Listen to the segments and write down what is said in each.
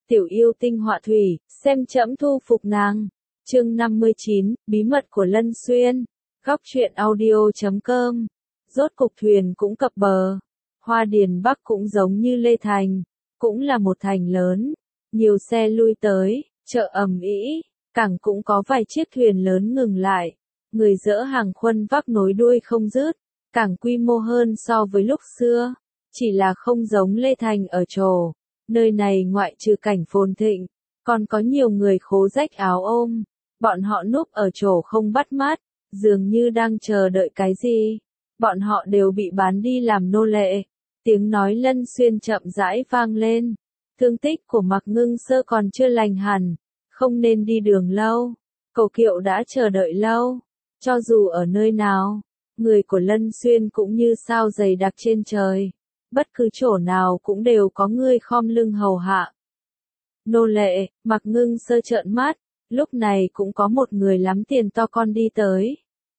tiểu yêu tinh họa thủy, xem trẫm thu phục nàng. Chương 59, bí mật của Lân Xuyên. Góc truyện audio.com. Rốt cục thuyền cũng cập bờ. Hoa Điền Bắc cũng giống như Lê Thành, cũng là một thành lớn, nhiều xe lui tới, chợ ầm ĩ, cảng cũng có vài chiếc thuyền lớn ngừng lại, người dỡ hàng khuân vác nối đuôi không dứt, cảng quy mô hơn so với lúc xưa, chỉ là không giống Lê Thành ở chỗ, nơi này ngoại trừ cảnh phồn thịnh, còn có nhiều người khố rách áo ôm, bọn họ núp ở chỗ không bắt mắt, dường như đang chờ đợi cái gì, bọn họ đều bị bán đi làm nô lệ. Tiếng nói Lân Xuyên chậm rãi vang lên. Thương tích của Mạc Ngưng Sơ còn chưa lành hẳn, không nên đi đường lâu. Cầu kiệu đã chờ đợi lâu. Cho dù ở nơi nào, người của Lân Xuyên cũng như sao dày đặc trên trời. Bất cứ chỗ nào cũng đều có người khom lưng hầu hạ. Nô lệ, Mạc Ngưng Sơ trợn mắt, lúc này cũng có một người lắm tiền to con đi tới.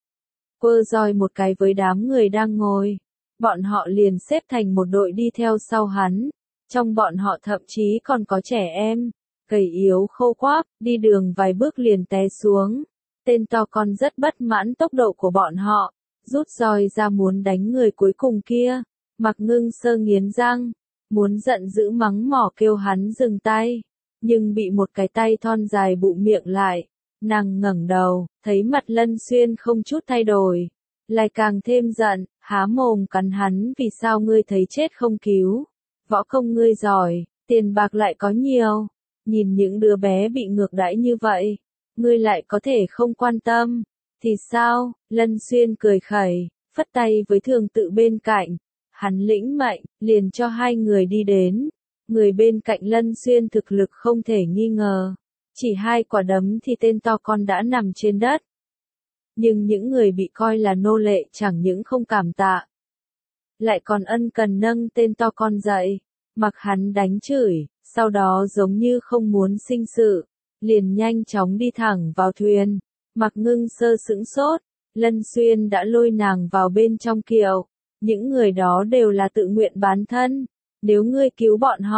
Quơ roi một cái với đám người đang ngồi. Bọn họ liền xếp thành một đội đi theo sau hắn, trong bọn họ thậm chí còn có trẻ em, gầy yếu khô quáp, đi đường vài bước liền té xuống. Tên to con rất bất mãn tốc độ của bọn họ, rút roi ra muốn đánh người cuối cùng kia. Mạc Ngưng Sơ nghiến răng, muốn giận dữ mắng mỏ kêu hắn dừng tay, nhưng bị một cái tay thon dài bụm miệng lại. Nàng ngẩng đầu, thấy mặt Lân Xuyên không chút thay đổi, lại càng thêm giận, há mồm cắn hắn, vì sao ngươi thấy chết không cứu, võ công ngươi giỏi, tiền bạc lại có nhiều, nhìn những đứa bé bị ngược đãi như vậy, ngươi lại có thể không quan tâm, thì sao? Lân Xuyên cười khẩy, phất tay với Thường Tự bên cạnh, hắn lĩnh mệnh, liền cho hai người đi đến, người bên cạnh Lân Xuyên thực lực không thể nghi ngờ, chỉ hai quả đấm thì tên to con đã nằm trên đất. Nhưng những người bị coi là nô lệ chẳng những không cảm tạ, lại còn ân cần nâng tên to con dậy, mặc hắn đánh chửi, sau đó giống như không muốn sinh sự, liền nhanh chóng đi thẳng vào thuyền. Mạc Ngưng Sơ sững sốt, Lân Xuyên đã lôi nàng vào bên trong kiệu, những người đó đều là tự nguyện bán thân, nếu ngươi cứu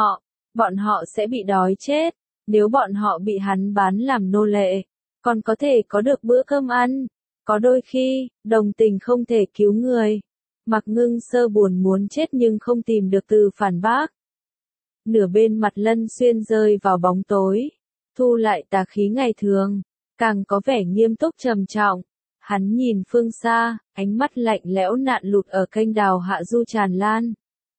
bọn họ sẽ bị đói chết, nếu bọn họ bị hắn bán làm nô lệ, còn có thể có được bữa cơm ăn. Có đôi khi, đồng tình không thể cứu người. Mạc Ngưng Sơ buồn muốn chết nhưng không tìm được từ phản bác. Nửa bên mặt Lân Xuyên rơi vào bóng tối, thu lại tà khí ngày thường, càng có vẻ nghiêm túc trầm trọng. Hắn nhìn phương xa, ánh mắt lạnh lẽo nạn lụt ở kênh đào hạ du tràn lan.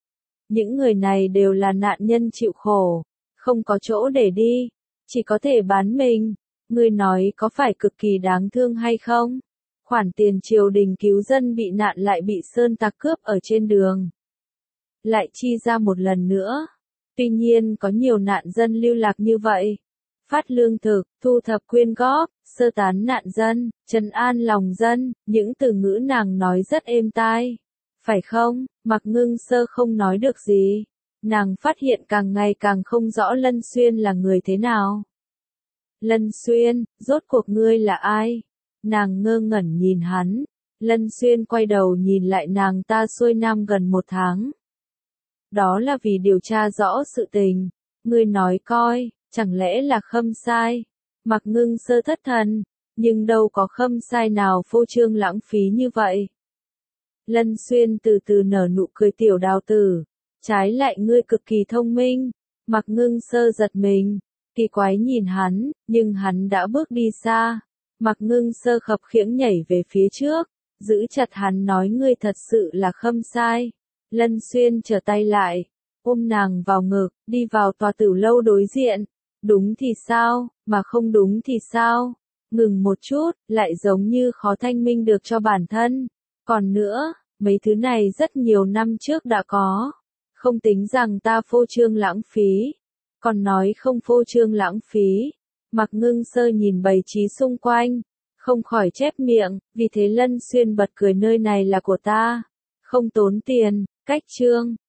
Những người này đều là nạn nhân chịu khổ, không có chỗ để đi, chỉ có thể bán mình. Ngươi nói có phải cực kỳ đáng thương hay không? Khoản tiền triều đình cứu dân bị nạn lại bị sơn tặc cướp ở trên đường, lại chi ra một lần nữa. Tuy nhiên có nhiều nạn dân lưu lạc như vậy. Phát lương thực, thu thập quyên góp, sơ tán nạn dân, trấn an lòng dân, những từ ngữ nàng nói rất êm tai. Phải không? Mạc Ngưng Sơ không nói được gì. Nàng phát hiện càng ngày càng không rõ Lân Xuyên là người thế nào. Lân Xuyên, rốt cuộc ngươi là ai? Nàng ngơ ngẩn nhìn hắn. Lân Xuyên quay đầu nhìn lại nàng, ta xuôi nam gần 1 tháng. Đó là vì điều tra rõ sự tình. Ngươi nói coi, chẳng lẽ là Khâm Sai? Mạc Ngưng Sơ thất thần, nhưng đâu có Khâm Sai nào phô trương lãng phí như vậy. Lân Xuyên từ từ nở nụ cười, tiểu đào tử, trái lại ngươi cực kỳ thông minh. Mạc Ngưng Sơ giật mình, kỳ quái nhìn hắn, nhưng hắn đã bước đi xa. Mạc Ngưng Sơ khập khiễng nhảy về phía trước, giữ chặt hắn nói, ngươi thật sự là Khâm Sai. Lân Xuyên trở tay lại, ôm nàng vào ngực, đi vào tòa tử lâu đối diện. Đúng thì sao, mà không đúng thì sao? Ngừng một chút, lại giống như khó thanh minh được cho bản thân. Còn nữa, mấy thứ này rất nhiều năm trước đã có. Không tính rằng ta phô trương lãng phí. Còn nói không phô trương lãng phí. Mạc Ngưng Sơ nhìn bày trí xung quanh, không khỏi chép miệng, vì thế Lân Xuyên bật cười, nơi này là của ta. Không tốn tiền, cách trương,